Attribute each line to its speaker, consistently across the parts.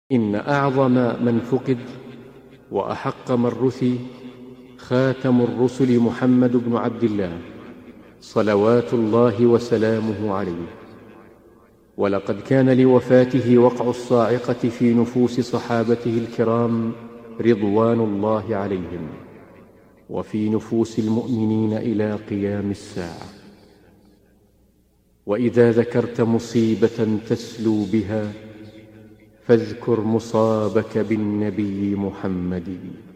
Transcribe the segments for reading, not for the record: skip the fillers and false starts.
Speaker 1: إن أعظم من فقد وأحق من رثي خاتم الرسل محمد بن عبد الله صلوات الله وسلامه عليه. ولقد كان لوفاته وقع الصاعقة في نفوس صحابته الكرام رضوان الله عليهم، وفي نفوس المؤمنين إلى قيام الساعة. وإذا ذكرت مصيبة تسلو بها فاذكر مصابك بالنبي محمد.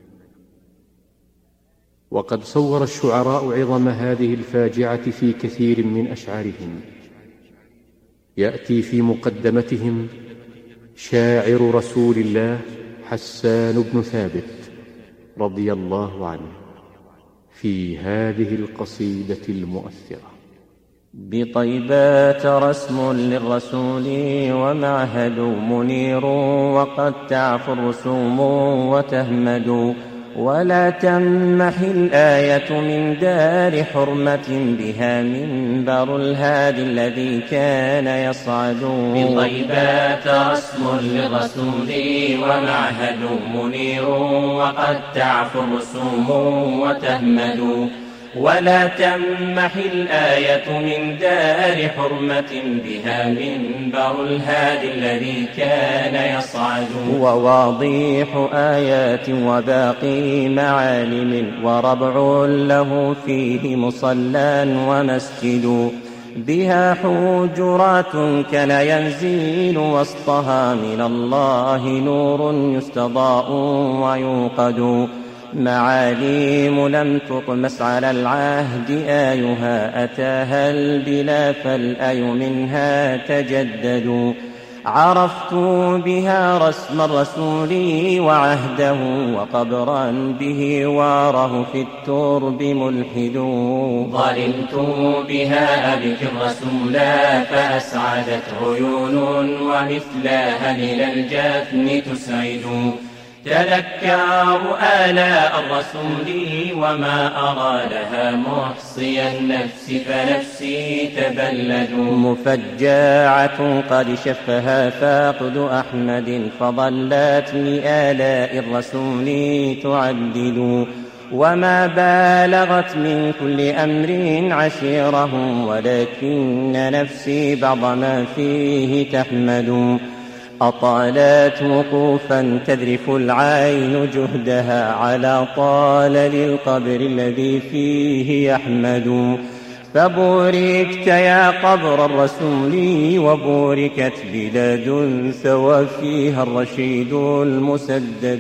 Speaker 1: وقد صور الشعراء عظم هذه الفاجعة في كثير من أشعارهم. يأتي في مقدمتهم شاعر رسول الله حسان بن ثابت رضي الله عنه في هذه القصيدة المؤثرة:
Speaker 2: بطيبات رسم للرسول ومعهد منير، وقد تعفو الرسوم وتهمد، ولا تمح الآية من دار حرمة، بها منبر الهادي الذي كان يصعد.
Speaker 3: بطيبات رسم للرسول ومعهد منير، وقد تعفو الرسوم وتهمد، ولا تمح الآية من دار حرمة، بها منبر الهادي الذي كان يصعد.
Speaker 2: وواضيح آيات وباقي معالم، وربع له فيه مصلى ومسجد، بها حجرات كان ينزل وسطها من الله نور يستضاء ويوقد. معاليم لم تطمس على العهد آيها، أتاها البلا فالآي منها تجدد. عرفت بها رسم الرسول وعهده، وقبرا به واره في الترب ملحد.
Speaker 3: ظلمت بها أبكي الرسول فأسعدت عيون، ومثلها إلى الجفن تسعد. تذكر آلاء الرسول وما أرى لها محصي النفس، فنفسي تبلد.
Speaker 2: مفجاعة قد شفها فاقد أحمد، فظلت لآلاء الرسول تعدد. وما بالغت من كل أمر عشيره، ولكن نفسي بعض ما فيه تحمد. أطالت وقوفا تذرف العين جهدها، على طال للقبر الذي فيه يحمد. فبوركت يا قبر الرسول، وبوركت بلاد ثوى فيها الرشيد المسدد.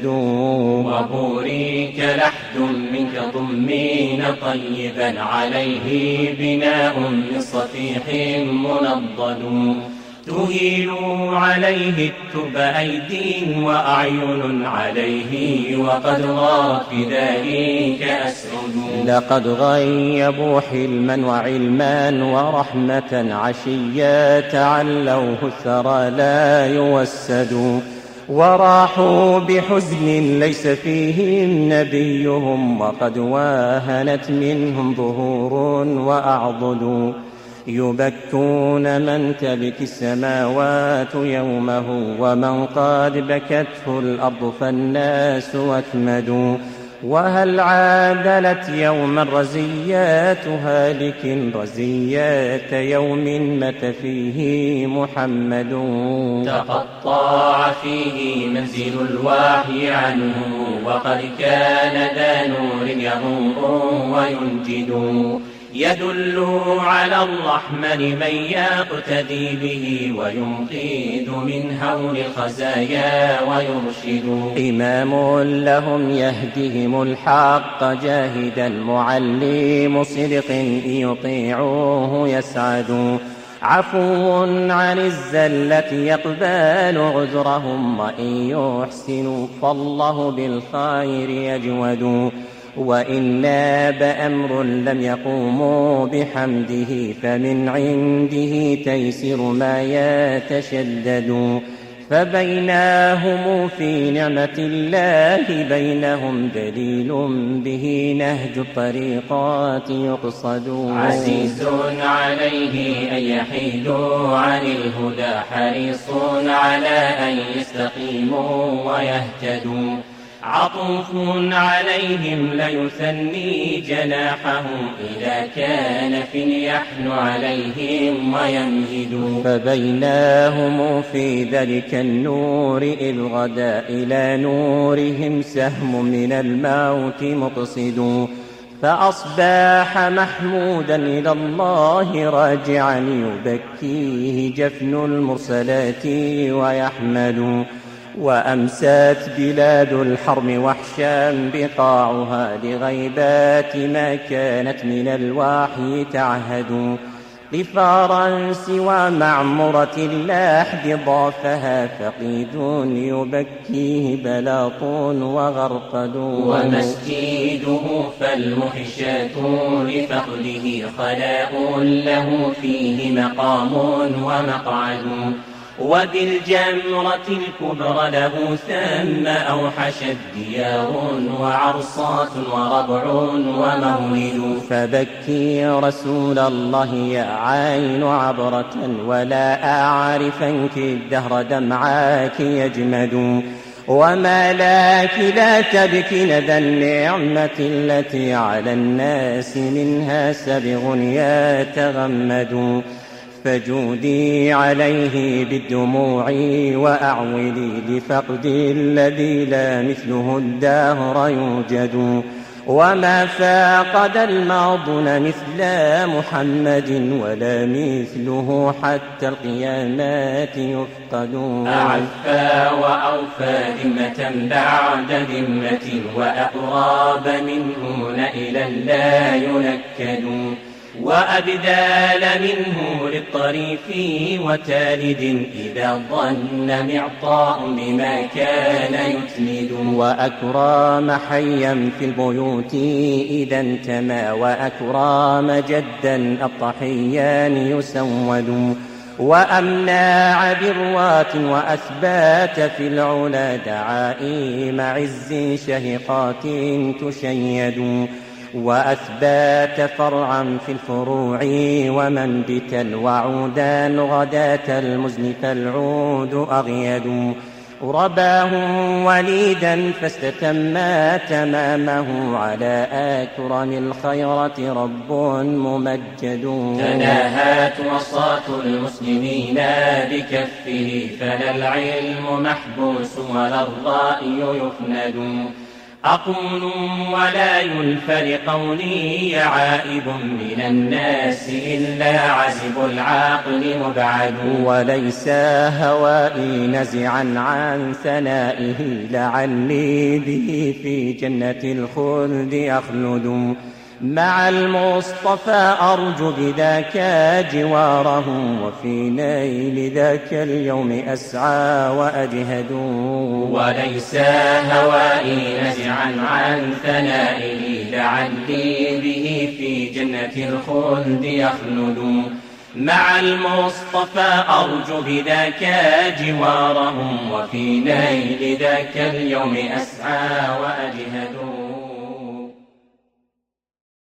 Speaker 3: وبورك لحد منك ضمين طيبا، عليه بناء من صفيح منضد. تهيل عليه الترب أيدي وأعين عليه، وقد غارت بذلك أسعد.
Speaker 2: لقد غيبوا حلما وعلما ورحمة، عشيا تعلوه الثرى لا يوسد. وراحوا بحزن ليس فيهم نبيهم، وقد واهنت منهم ظهور وأعضد. يبكون من تبكي السماوات يومه، ومن قد بكته الأرض فالناس واكمدوا. وهل عادلت يوما رزيات هالك، رزيات يوم مات فيه محمد.
Speaker 3: تقطع فيه منزل الوحي عنه، وقد كان ذا نور يغور وينجد. يدل على الرحمن من يقتدي به، وينقذ من هول الخزايا ويرشد.
Speaker 2: إمام لهم يهديهم الحق جاهدا، معلم صدق يطيعوه يسعد. عفو عن الزلة يقبل عذرهم، وإن يحسنوا فالله بالخير يجود. وإن ناب أمر لم يقوموا بحمده، فمن عنده تيسير ما يتشدد. فبيناهم في نعمة الله بينهم دليل به نهج الطريقات يقصد.
Speaker 3: عزيز عليه أن يحيدوا عن الهدى، حريص على أن يستقيموا ويهتدوا. عطوف عليهم ليثني جناحه، إذا كان يحن عليهم ويمهد.
Speaker 2: فبيناهم في ذلك النور إذ غدا إلى نورهم سهم من الموت مقصد. فأصبح محمودا إلى الله راجعا يبكيه جفن المرسلات ويحمد. وأمسات بلاد الحرم وحشا بقاعها لغيبات ما كانت من الوحي تعهد. غفارا سوى معمرة اللحد ضافها فقيد يبكيه بلاط وغرقد.
Speaker 3: ومسجده فالمحشات لفقده خلاء له فيه مقام ومقعد. وبالجمرة الكبرى له ثم أوحشت ديار وعرصات وربع ومولد.
Speaker 2: فبكي رسول الله يا عين عبرة، ولا أعرفنك الدهر دمعاك يجمد. وما لك لا تبكين ذا النعمة التي على الناس منها سبغ يتغمد. فجودي عليه بالدموع وأعولي لفقد الذي لا مثله الدهر يوجد. وما فاقد الماضون مثل محمد، ولا مثله حتى القيامات يفقد.
Speaker 3: أعفى وأوفى ذمة بعد ذمة، وأقرب منه نئلا لا ينكد. وأبدال منه للطريف وتالد، إذا ظن معطاء بما كان يتمد.
Speaker 2: وأكرام حيا في البيوت إذا انتمى، وأكرام جدا الضحيان يسود. وأمناع برات وأثبات في العلا دعائم عز شهقات تشيد. وأثبات فرعا في الفروع ومنبتا وعودا غداة المزن فالعود أغيد. رباه وليدا فاستتما تمامه، على أكرم الخيرة رب ممجد.
Speaker 3: تناهت وصاة المسلمين بكفه، فلا العلم محبوس ولا الرأي يفند. أقول ولا يلفى لقولي عائب من الناس إلا عزب العقل مبعد.
Speaker 2: وليس هوائي نزعا عن ثنائه، لعلي به في جنة الخلد أخلد. مع المصطفى أرجو بذاك جواره، وفي نيل ذاك اليوم أسعى وأجهد.
Speaker 3: وليس هوائي نزعا عن ثنائه، لعلي به في جنة الخلد يخلد. مع المصطفى أرجو بذاك جواره، وفي نيل ذاك اليوم أسعى وأجهد.